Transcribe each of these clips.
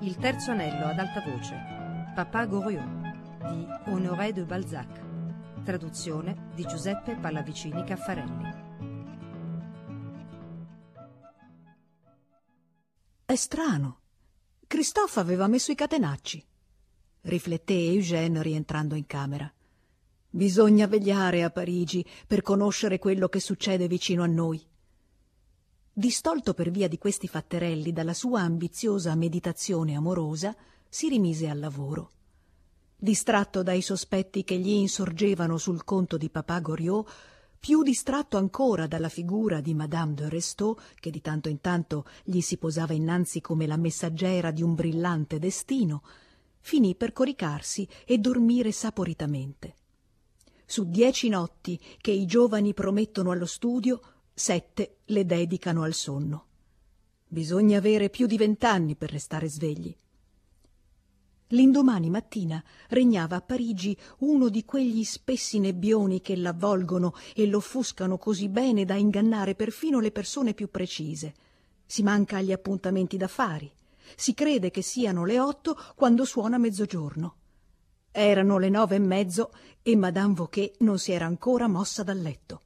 Il terzo anello ad alta voce, Papa Goriot di Honoré de Balzac, traduzione di Giuseppe Pallavicini Caffarelli. È strano, Christophe aveva messo i catenacci, rifletté Eugène rientrando in camera. Bisogna vegliare a Parigi per conoscere quello che succede vicino a noi. Distolto per via di questi fatterelli dalla sua ambiziosa meditazione amorosa, si rimise al lavoro. Distratto dai sospetti che gli insorgevano sul conto di Papa Goriot, più distratto ancora dalla figura di Madame de Restaud, che di tanto in tanto gli si posava innanzi come la messaggera di un brillante destino, finì per coricarsi e dormire saporitamente. Su 10 notti che i giovani promettono allo studio, 7 le dedicano al sonno. Bisogna avere più di 20 anni per restare svegli. L'indomani mattina regnava a Parigi uno di quegli spessi nebbioni che l'avvolgono e l'offuscano così bene da ingannare perfino le persone più precise. Si manca agli appuntamenti d'affari. Si crede che siano le 8 quando suona mezzogiorno. Erano le 9:30 e Madame Wauquez non si era ancora mossa dal letto.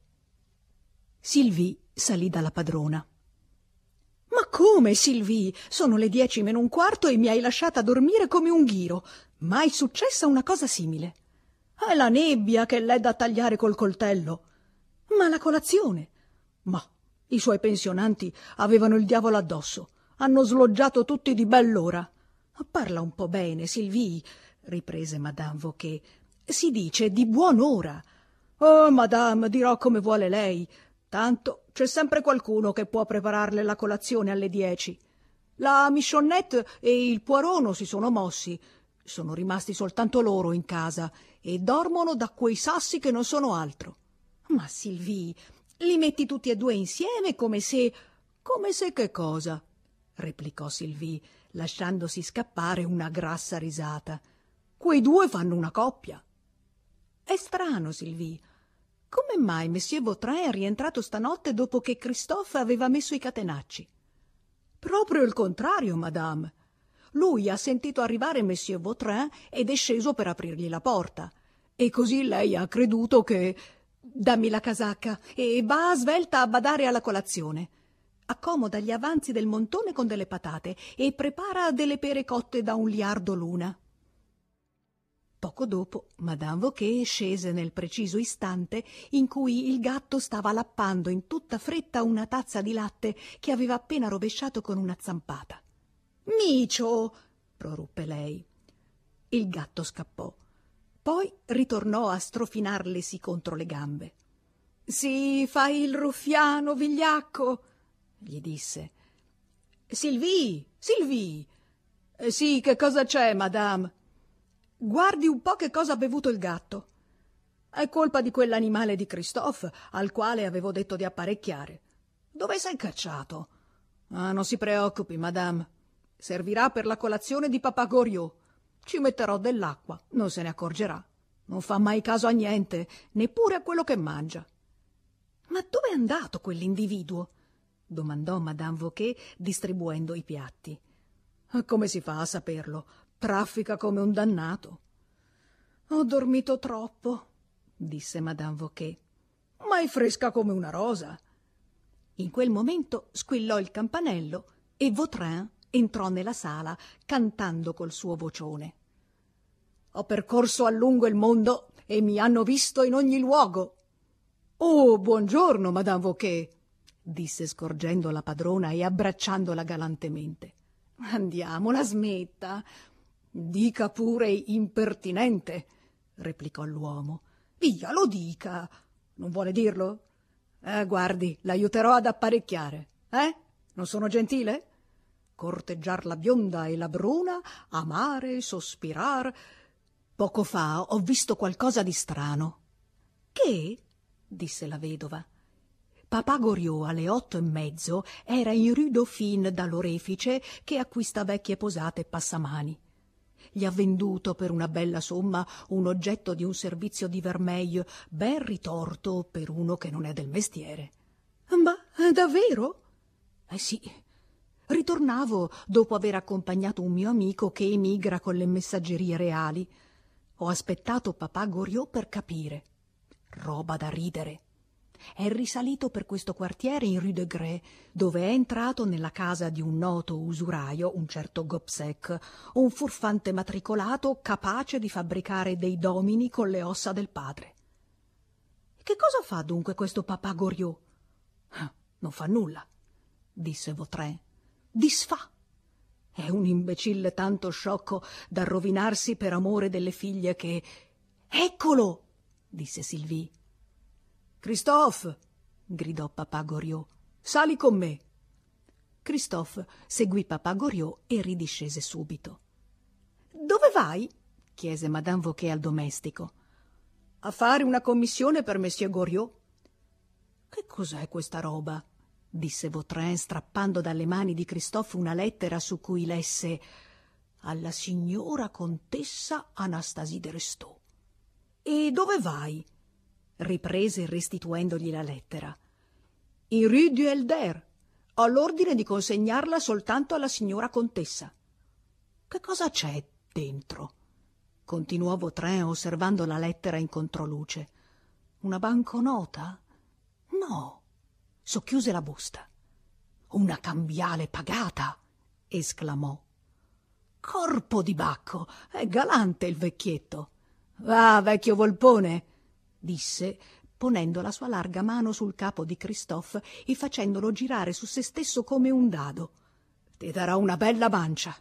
Sylvie salì dalla padrona. «Ma come, Sylvie? Sono le 10:45 e mi hai lasciata dormire come un ghiro. Mai successa una cosa simile. È la nebbia che l'è da tagliare col coltello. Ma la colazione? Ma i suoi pensionanti avevano il diavolo addosso. Hanno sloggiato tutti di bell'ora. Parla un po' bene, Sylvie», riprese Madame Wauquez. «Si dice di buon'ora». «Oh, madame, dirò come vuole lei. Tanto c'è sempre qualcuno che può prepararle la colazione alle 10. La Michonnette e il Poirot non si sono mossi. Sono rimasti soltanto loro in casa e dormono da quei sassi che non sono altro». «Ma Sylvie, li metti tutti e due insieme come se...» «Come se che cosa?» replicò Sylvie, lasciandosi scappare una grassa risata. «Quei due fanno una coppia». «È strano, Sylvie. Come mai Monsieur Vautrin è rientrato stanotte dopo che Christophe aveva messo i catenacci?» «Proprio il contrario, madame. Lui ha sentito arrivare Monsieur Vautrin ed è sceso per aprirgli la porta. E così lei ha creduto che... Dammi la casacca e va svelta a badare alla colazione. Accomoda gli avanzi del montone con delle patate e prepara delle pere cotte da un liardo l'una». Poco dopo Madame Wauquez scese nel preciso istante in cui il gatto stava lappando in tutta fretta una tazza di latte che aveva appena rovesciato con una zampata. «Micio!» proruppe lei. Il gatto scappò. Poi ritornò a strofinarlesi contro le gambe. «Sì, fai il ruffiano, vigliacco!» gli disse. «Sylvie! Sylvie!» «Sì, che cosa c'è, madame?» «Guardi un po' che cosa ha bevuto il gatto. È colpa di quell'animale di Christophe al quale avevo detto di apparecchiare. Dove sei cacciato?» «Ah, non si preoccupi, madame. Servirà per la colazione di Papa Goriot. Ci metterò dell'acqua, non se ne accorgerà. Non fa mai caso a niente, neppure a quello che mangia». «Ma dove è andato quell'individuo?» domandò Madame Wauquez distribuendo i piatti. «Come si fa a saperlo? Traffica come un dannato». «Ho dormito troppo», disse Madame Wauquez. «Ma è fresca come una rosa». In quel momento squillò il campanello e Vautrin entrò nella sala cantando col suo vocione. «Ho percorso a lungo il mondo e mi hanno visto in ogni luogo». «Oh, buongiorno, Madame Wauquez», disse scorgendo la padrona e abbracciandola galantemente. «Andiamo, la smetta». «Dica pure impertinente», replicò l'uomo. «Via, lo dica. Non vuole dirlo? Guardi, l'aiuterò ad apparecchiare. Non sono gentile? Corteggiar la bionda e la bruna, amare, sospirar. Poco fa ho visto qualcosa di strano». «Che?» disse la vedova. Papa Goriot alle 8:30 era in rue Dauphine dall'orefice che acquista vecchie posate e passamani. Gli ha venduto per una bella somma un oggetto di un servizio di vermeil ben ritorto per uno che non è del mestiere. «Ma davvero?» Sì. Ritornavo dopo aver accompagnato un mio amico che emigra con le messaggerie reali. Ho aspettato papà Goriot per capire. Roba da ridere. È risalito per questo quartiere in Rue de Grès, dove è entrato nella casa di un noto usuraio, un certo Gobseck, un furfante matricolato capace di fabbricare dei domini con le ossa del padre. Che cosa fa dunque questo papà Goriot? Non fa nulla, disse Vautrin. Disfà. È un imbecille tanto sciocco da rovinarsi per amore delle figlie che... Eccolo! Disse Sylvie. Christophe! Gridò papà Goriot. Sali con me! Christophe seguì papà Goriot e ridiscese subito. Dove vai? Chiese Madame Vauquer al domestico. A fare una commissione per Monsieur Goriot. Che cos'è questa roba? Disse Vautrin, strappando dalle mani di Christophe una lettera su cui lesse alla signora contessa Anastasie de Restaud. E dove vai? Riprese restituendogli la lettera. In Rue du Helder. Ho l'ordine di consegnarla soltanto alla signora contessa. Che cosa c'è dentro? Continuò Vautrin osservando la lettera in controluce. Una banconota? No. Socchiuse la busta. Una cambiale pagata, esclamò. Corpo di Bacco, è galante il vecchietto. Va, vecchio volpone, disse, ponendo la sua larga mano sul capo di Christophe e facendolo girare su se stesso come un dado. Ti darò una bella mancia.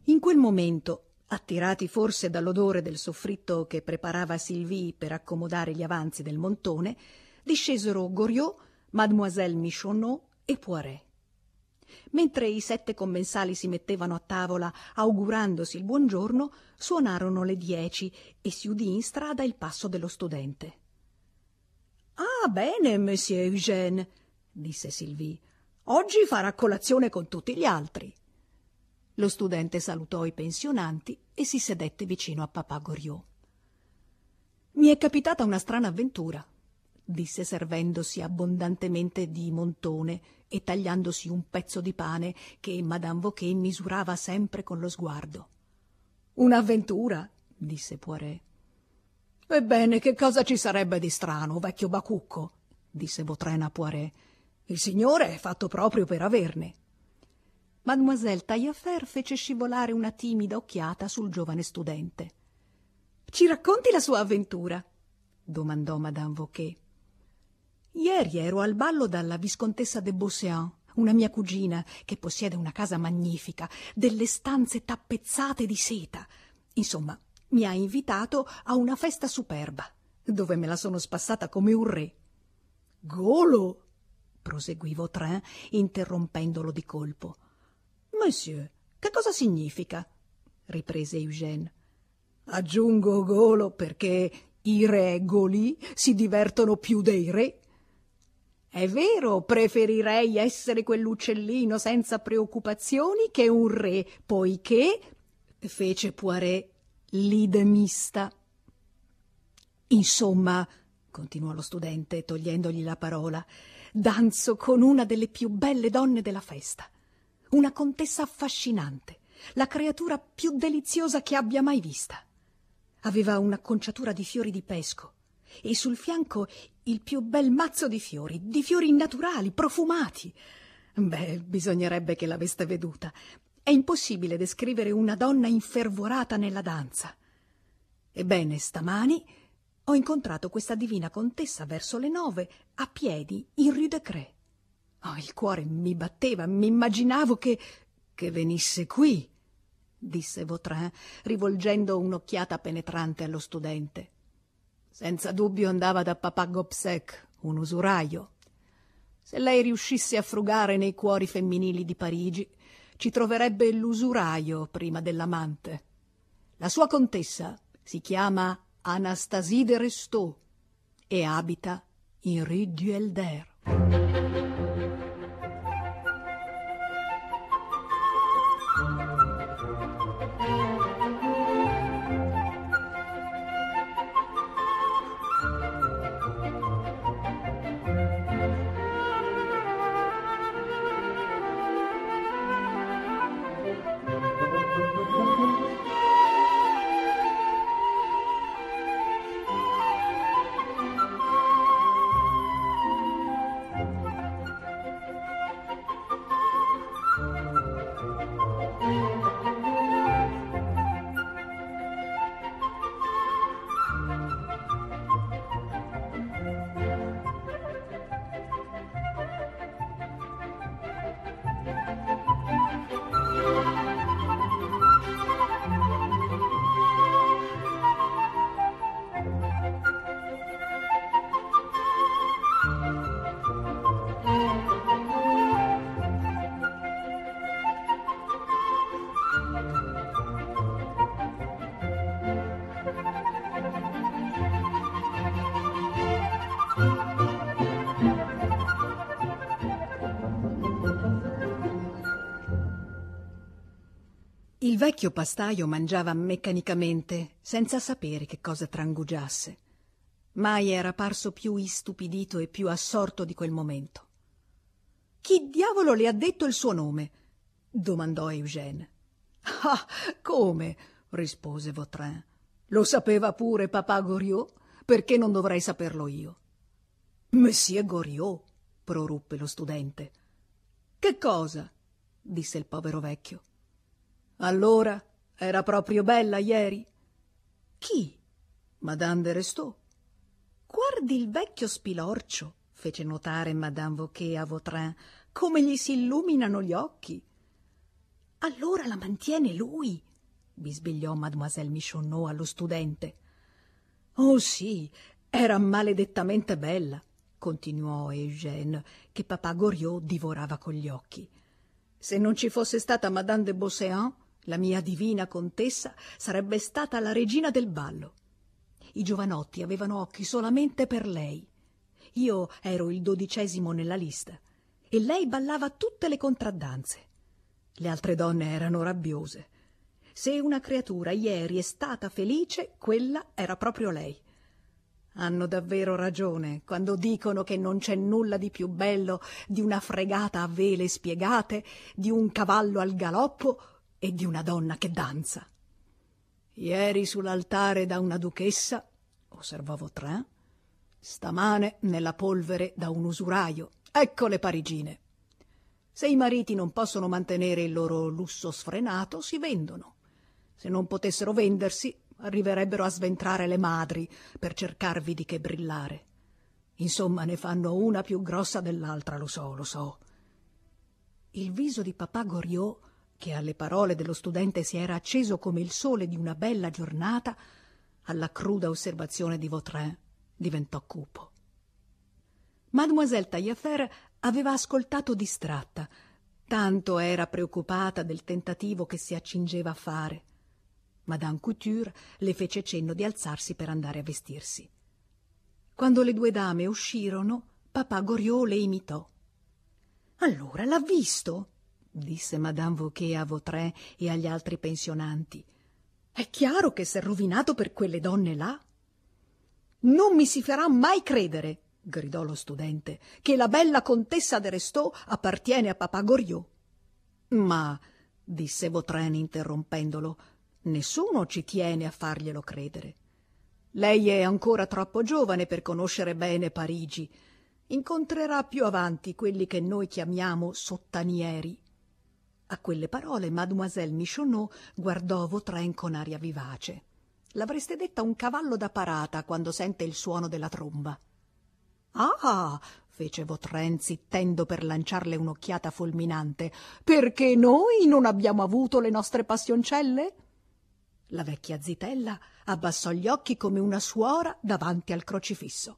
In quel momento, attirati forse dall'odore del soffritto che preparava Sylvie per accomodare gli avanzi del montone, discesero Goriot, Mademoiselle Michonneau e Poiret. Mentre i 7 commensali si mettevano a tavola augurandosi il buongiorno, suonarono le 10 e si udì in strada il passo dello studente. «Ah, bene, monsieur Eugène», disse Sylvie. «Oggi farà colazione con tutti gli altri». Lo studente salutò i pensionanti e si sedette vicino a papà Goriot. «Mi è capitata una strana avventura», disse servendosi abbondantemente di montone e tagliandosi un pezzo di pane che Madame Wauquez misurava sempre con lo sguardo. «Un'avventura?» disse Poiret. «Ebbene, che cosa ci sarebbe di strano, vecchio bacucco?» disse Vautrin a Poiret. «Il signore è fatto proprio per averne». Mademoiselle Taillefer fece scivolare una timida occhiata sul giovane studente. «Ci racconti la sua avventura?» domandò Madame Wauquez. «Ieri ero al ballo dalla viscontessa de Beauséant, una mia cugina che possiede una casa magnifica, delle stanze tappezzate di seta. Insomma, mi ha invitato a una festa superba, dove me la sono spassata come un re». «Golo!» proseguì Vautrin, interrompendolo di colpo. «Monsieur, che cosa significa?» riprese Eugène. «Aggiungo golo perché i regoli si divertono più dei re». «È vero, preferirei essere quell'uccellino senza preoccupazioni che un re, poiché», fece Poiret, «l'idemista». «Insomma», continuò lo studente, togliendogli la parola, «danzo con una delle più belle donne della festa. Una contessa affascinante, la creatura più deliziosa che abbia mai vista. Aveva un'acconciatura di fiori di pesco e sul fianco il più bel mazzo di fiori naturali, profumati. Beh, bisognerebbe che l'aveste veduta. È impossibile descrivere una donna infervorata nella danza. Ebbene, stamani ho incontrato questa divina contessa verso le 9, a piedi, in Rue de Cré. Oh, il cuore mi batteva, mi immaginavo che venisse qui», disse Vautrin, rivolgendo un'occhiata penetrante allo studente. «Senza dubbio andava da papà Gobseck, un usuraio. Se lei riuscisse a frugare nei cuori femminili di Parigi, ci troverebbe l'usuraio prima dell'amante. La sua contessa si chiama Anastasie de Restaud e abita in Rue du Helder». Il vecchio pastaio mangiava meccanicamente, senza sapere che cosa trangugiasse. Mai era parso più istupidito e più assorto di quel momento. «Chi diavolo le ha detto il suo nome?» domandò Eugène. «Ah, come?» rispose Vautrin. «Lo sapeva pure papà Goriot, perché non dovrei saperlo io?» «Monsieur Goriot», proruppe lo studente. «Che cosa?» disse il povero vecchio. «Allora, era proprio bella ieri?» «Chi?» «Madame de Restaud». «Guardi il vecchio spilorcio», fece notare Madame Wauquez a Vautrin, «come gli si illuminano gli occhi». Allora la mantiene lui, bisbigliò Mademoiselle Michonneau allo studente. Oh sì, era maledettamente bella, continuò Eugène, che papà Goriot divorava con gli occhi. Se non ci fosse stata Madame de Beauséant, la mia divina contessa sarebbe stata la regina del ballo. I giovanotti avevano occhi solamente per lei. Io ero il 12° nella lista e lei ballava tutte le contraddanze. Le altre donne erano rabbiose. Se una creatura ieri è stata felice, quella era proprio lei. Hanno davvero ragione quando dicono che non c'è nulla di più bello di una fregata a vele spiegate, di un cavallo al galoppo e di una donna che danza. Ieri sull'altare da una duchessa, osservò Vautrin, stamane nella polvere da un usuraio. Ecco le parigine. Se i mariti non possono mantenere il loro lusso sfrenato, si vendono. Se non potessero vendersi, arriverebbero a sventrare le madri per cercarvi di che brillare. Insomma, ne fanno una più grossa dell'altra, lo so. Il viso di papà Goriot, che alle parole dello studente si era acceso come il sole di una bella giornata, alla cruda osservazione di Vautrin diventò cupo. Mademoiselle Taillefer aveva ascoltato distratta, tanto era preoccupata del tentativo che si accingeva a fare. Madame Couture le fece cenno di alzarsi per andare a vestirsi. Quando le due dame uscirono, papà Goriot le imitò. «Allora l'ha visto?» disse Madame Vauquer a Vautrin e agli altri pensionanti. «È chiaro che s'è rovinato per quelle donne là». «Non mi si farà mai credere», gridò lo studente, «che la bella contessa de Restaud appartiene a papà Goriot». «Ma», disse Vautrin interrompendolo, «nessuno ci tiene a farglielo credere. Lei è ancora troppo giovane per conoscere bene Parigi. Incontrerà più avanti quelli che noi chiamiamo sottanieri». A quelle parole Mademoiselle Michonneau guardò Vautrin con aria vivace. L'avreste detta un cavallo da parata quando sente il suono della tromba. «Ah!» fece Vautrin zittendo per lanciarle un'occhiata fulminante. «Perché noi non abbiamo avuto le nostre passioncelle?» La vecchia zitella abbassò gli occhi come una suora davanti al crocifisso.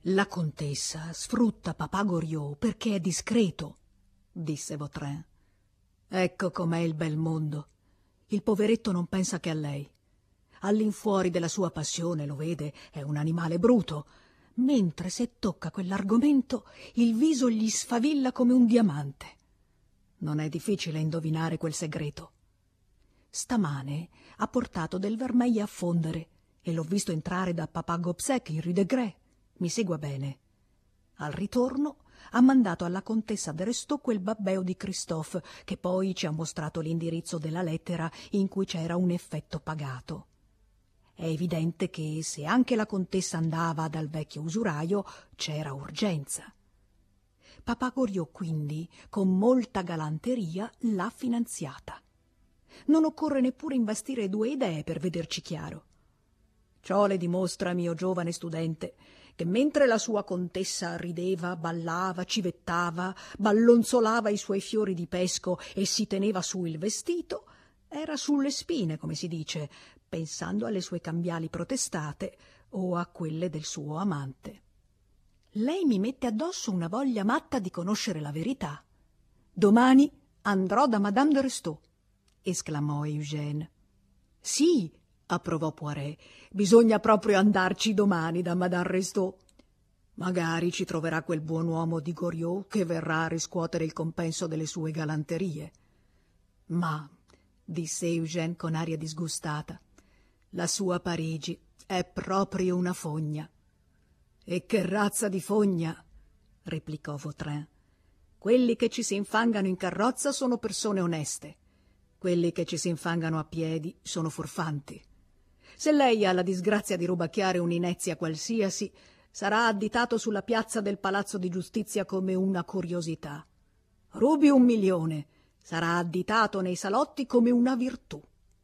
La contessa sfrutta papà Goriot perché è discreto, disse Vautrin. Ecco com'è il bel mondo. Il poveretto non pensa che a lei. All'infuori della sua passione, lo vede, è un animale bruto, mentre se tocca quell'argomento il viso gli sfavilla come un diamante. Non è difficile indovinare quel segreto. Stamane ha portato del vermeil a fondere e l'ho visto entrare da papà Gobseck in Rue de Grès. Mi segua bene. Al ritorno ha mandato alla contessa de Restaud quel babbeo di Christophe, che poi ci ha mostrato l'indirizzo della lettera in cui c'era un effetto pagato. È evidente che se anche la contessa andava dal vecchio usuraio c'era urgenza. Papà Goriot quindi, con molta galanteria, l'ha finanziata. Non occorre neppure imbastire 2 idee per vederci chiaro. Ciò le dimostra, mio giovane studente, che mentre la sua contessa rideva, ballava, civettava, ballonzolava i suoi fiori di pesco e si teneva su il vestito, era sulle spine, come si dice, pensando alle sue cambiali protestate o a quelle del suo amante. Lei mi mette addosso una voglia matta di conoscere la verità. Domani andrò da Madame de Restaud, esclamò Eugène. Sì, approvò Poiret, bisogna proprio andarci domani da Madame Restaud. Magari ci troverà quel buon uomo di Goriot che verrà a riscuotere il compenso delle sue galanterie. Ma, disse Eugène con aria disgustata, la sua Parigi è proprio una fogna. E che razza di fogna? Replicò Vautrin. Quelli che ci si infangano in carrozza sono persone oneste. Quelli che ci si infangano a piedi sono furfanti. Se lei ha la disgrazia di rubacchiare un'inezia qualsiasi, sarà additato sulla piazza del Palazzo di Giustizia come una curiosità. Rubi 1 milione, sarà additato nei salotti come una virtù.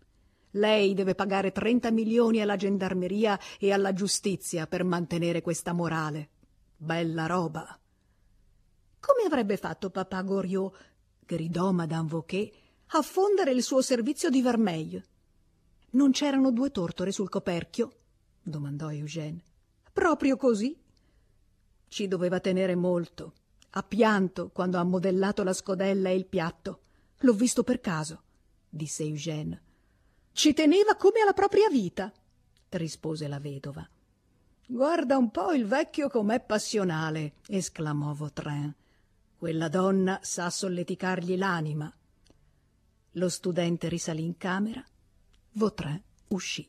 Lei deve pagare 30 milioni alla gendarmeria e alla giustizia per mantenere questa morale. Bella roba. Come avrebbe fatto papà Goriot, gridò Madame Wauquez, a fondere il suo servizio di vermeil? Non c'erano 2 tortore sul coperchio? Domandò Eugène. Proprio così. Ci doveva tenere molto. Ha pianto quando ha modellato la scodella e il piatto. L'ho visto per caso, disse Eugène. Ci teneva come alla propria vita, rispose la vedova. Guarda un po' il vecchio com'è passionale, esclamò Vautrin. Quella donna sa solleticargli l'anima. Lo studente risalì in camera. Vautrin uscì.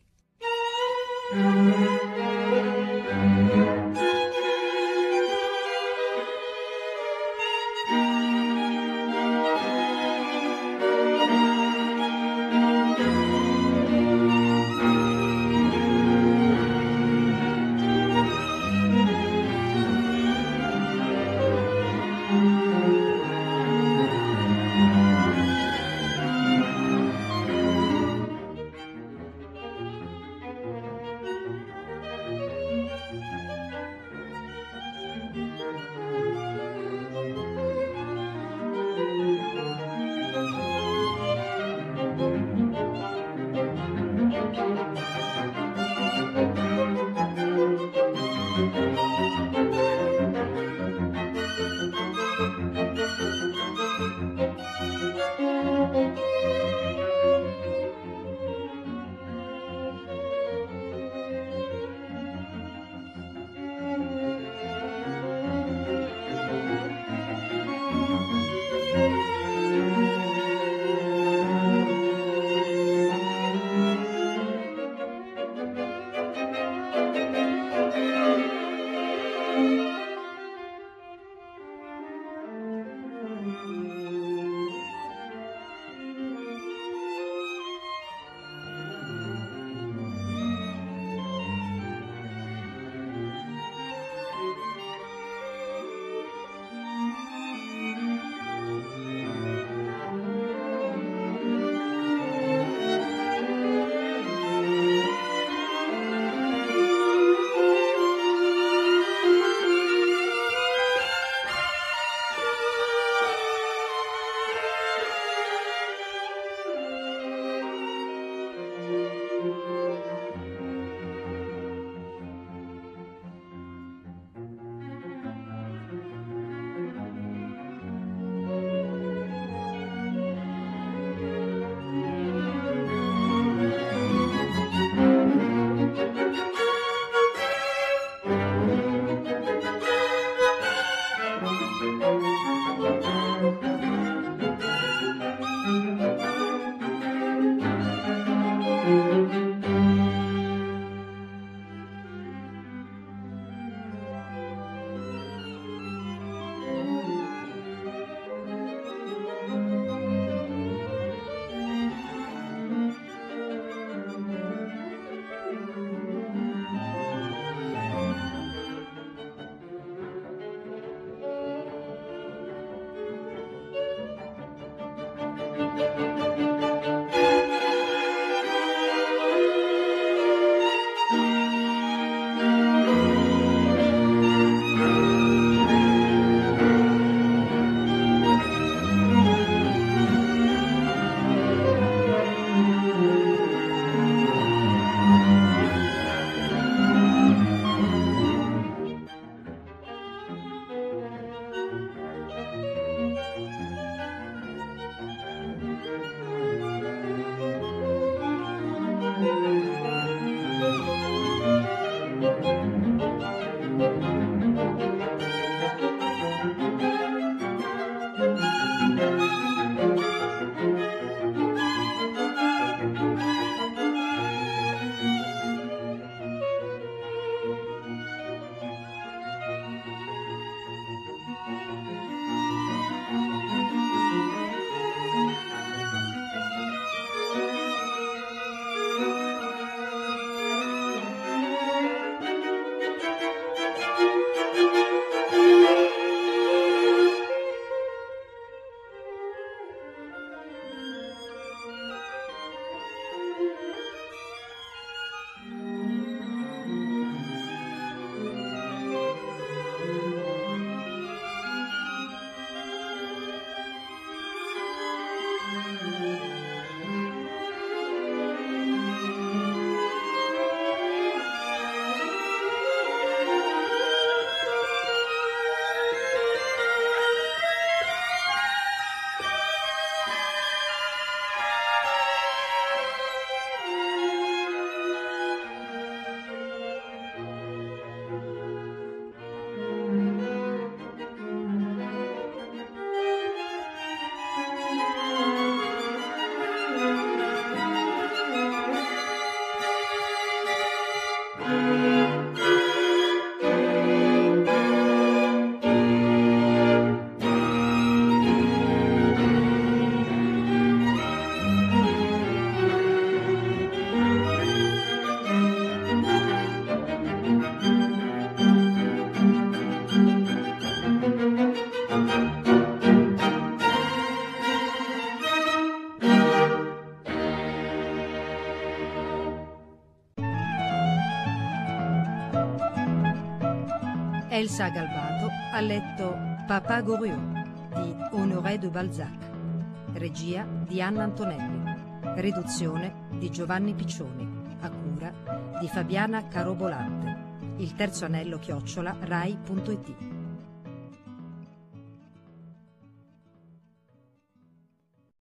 Elsa Galbato ha letto Papa Goriot di Honoré de Balzac, regia di Anna Antonelli, riduzione di Giovanni Piccioni, a cura di Fabiana Carobolante. Il terzo anello @rai.it